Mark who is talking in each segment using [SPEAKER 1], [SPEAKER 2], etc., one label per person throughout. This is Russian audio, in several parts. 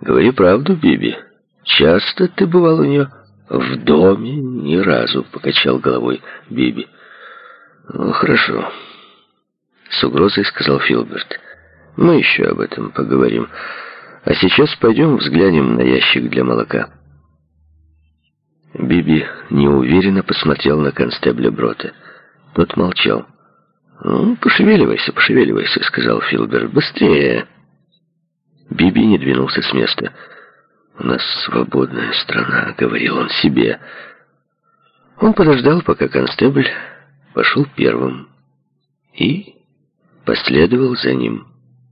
[SPEAKER 1] Говори правду, Биби. Часто ты бывал у нее? В доме ни разу, покачал головой Биби. Ну, хорошо. С угрозой сказал Филберт. Мы еще об этом поговорим. А сейчас пойдем взглянем на ящик для молока. Биби неуверенно посмотрел на констебля Брота. Тот молчал. «Ну, пошевеливайся, пошевеливайся», — сказал Филберт. «Быстрее!» Биби не двинулся с места. «У нас свободная страна», — говорил он себе. Он подождал, пока констебль пошел первым, и последовал за ним.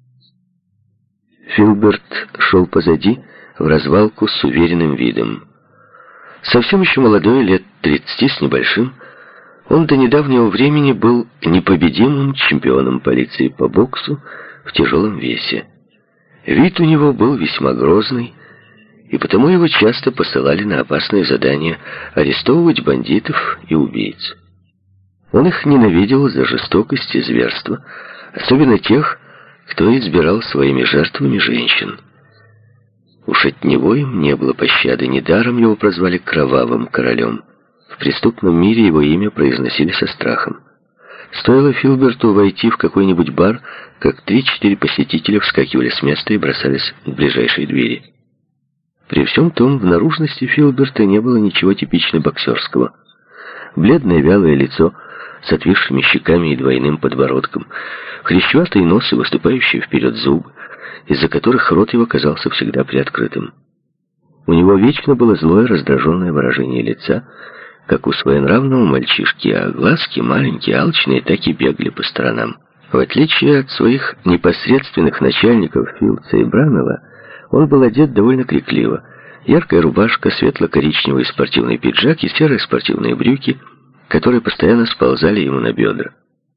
[SPEAKER 1] Филберт шел позади, в развалку с уверенным видом. Совсем еще молодой, лет 30 с небольшим, он до недавнего времени был непобедимым чемпионом полиции по боксу в тяжелом весе. Вид у него был весьма грозный, и потому его часто посылали на опасные задания арестовывать бандитов и убийц. Он их ненавидел за жестокость и зверство, особенно тех, кто избирал своими жертвами женщин. Уж от него им не было пощады, недаром его прозвали Кровавым Королем. В преступном мире его имя произносили со страхом. Стоило Филберту войти в какой-нибудь бар, как 3-4 посетителя вскакивали с места и бросались к ближайшей двери. При всем том, в наружности Филберта не было ничего типично боксерского. Бледное вялое лицо с отвисшими щеками и двойным подбородком, хрящеватый нос и выступающие вперед зубы, из-за которых рот его казался всегда приоткрытым. У него вечно было злое, раздраженное выражение лица, как у своенравного мальчишки, а глазки, маленькие, алчные, так и бегали по сторонам. В отличие от своих непосредственных начальников Филдса и Браннелла, он был одет довольно крикливо. Яркая рубашка, светло-коричневый спортивный пиджак и серые спортивные брюки, которые постоянно сползали ему на бедра.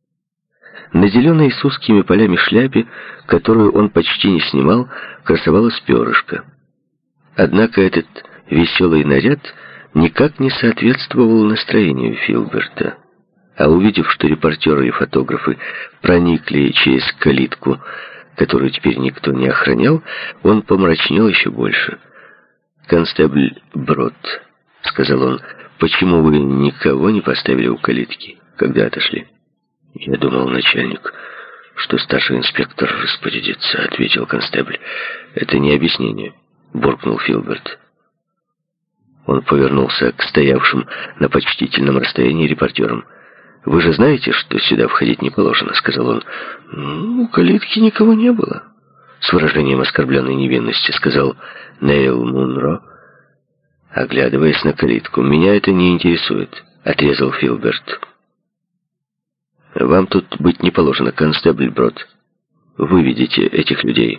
[SPEAKER 1] На зеленой с узкими полями шляпе, которую он почти не снимал, красовалась перышко. Однако этот веселый наряд никак не соответствовал настроению Филберта. А увидев, что репортеры и фотографы проникли через калитку, которую теперь никто не охранял, он помрачнел еще больше. «Констебль Брод», — сказал он, — «почему вы никого не поставили у калитки, когда отошли?» «Я думал, начальник, что старший инспектор распорядится», — ответил констебль. «Это не объяснение», — буркнул Филберт. Он повернулся к стоявшим на почтительном расстоянии репортерам. «Вы же знаете, что сюда входить не положено», — сказал он. «У калитки никого не было», — с выражением оскорбленной невинности сказал Нейл Мунро, оглядываясь на калитку. «Меня это не интересует», — отрезал Филберт. «Вам тут быть не положено, констебль Брод. Выведите этих людей».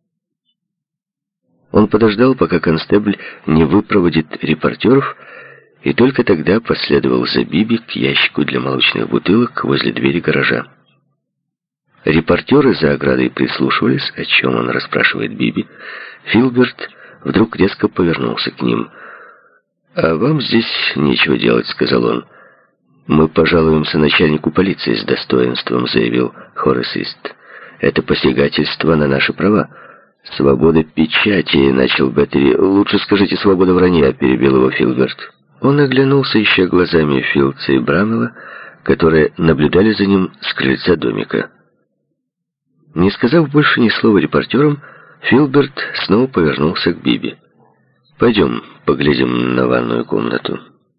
[SPEAKER 1] Он подождал, пока констебль не выпроводит репортеров, и только тогда последовал за Биби к ящику для молочных бутылок возле двери гаража. Репортеры за оградой прислушивались, о чем он расспрашивает Биби. Филберт вдруг резко повернулся к ним. «А вам здесь нечего делать», — сказал он. «Мы пожалуемся начальнику полиции с достоинством», — заявил Хорас Ист. «Это посягательство на наши права». «Свобода печати», — начал Беттери. «Лучше скажите, свобода вранья», — перебил его Филберт. Он оглянулся, ища глазами Филдса и Браннелла, которые наблюдали за ним с крыльца домика. Не сказав больше ни слова репортерам, Филберт снова повернулся к Биби. «Пойдем, поглядим на ванную комнату».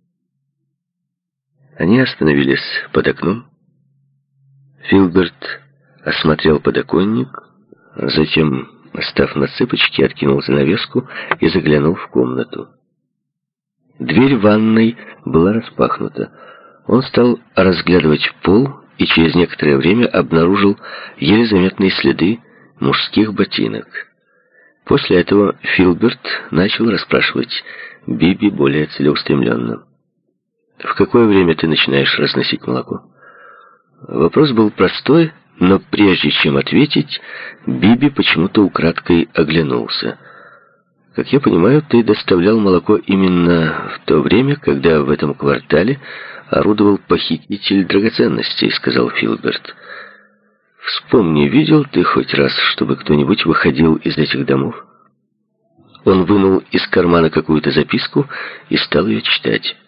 [SPEAKER 1] Они остановились под окном. Филберт осмотрел подоконник, затем, став на цыпочки, откинул занавеску и заглянул в комнату. Дверь ванной была распахнута. Он стал разглядывать пол и через некоторое время обнаружил еле заметные следы мужских ботинок. После этого Филберт начал расспрашивать Биби более целеустремленно. «В какое время ты начинаешь разносить молоко?» Вопрос был простой, но прежде чем ответить, Биби почему-то украдкой оглянулся. «Как я понимаю, ты доставлял молоко именно в то время, когда в этом квартале орудовал похититель драгоценностей», — сказал Филберт. «Вспомни, видел ты хоть раз, чтобы кто-нибудь выходил из этих домов?» Он вынул из кармана какую-то записку и стал ее читать.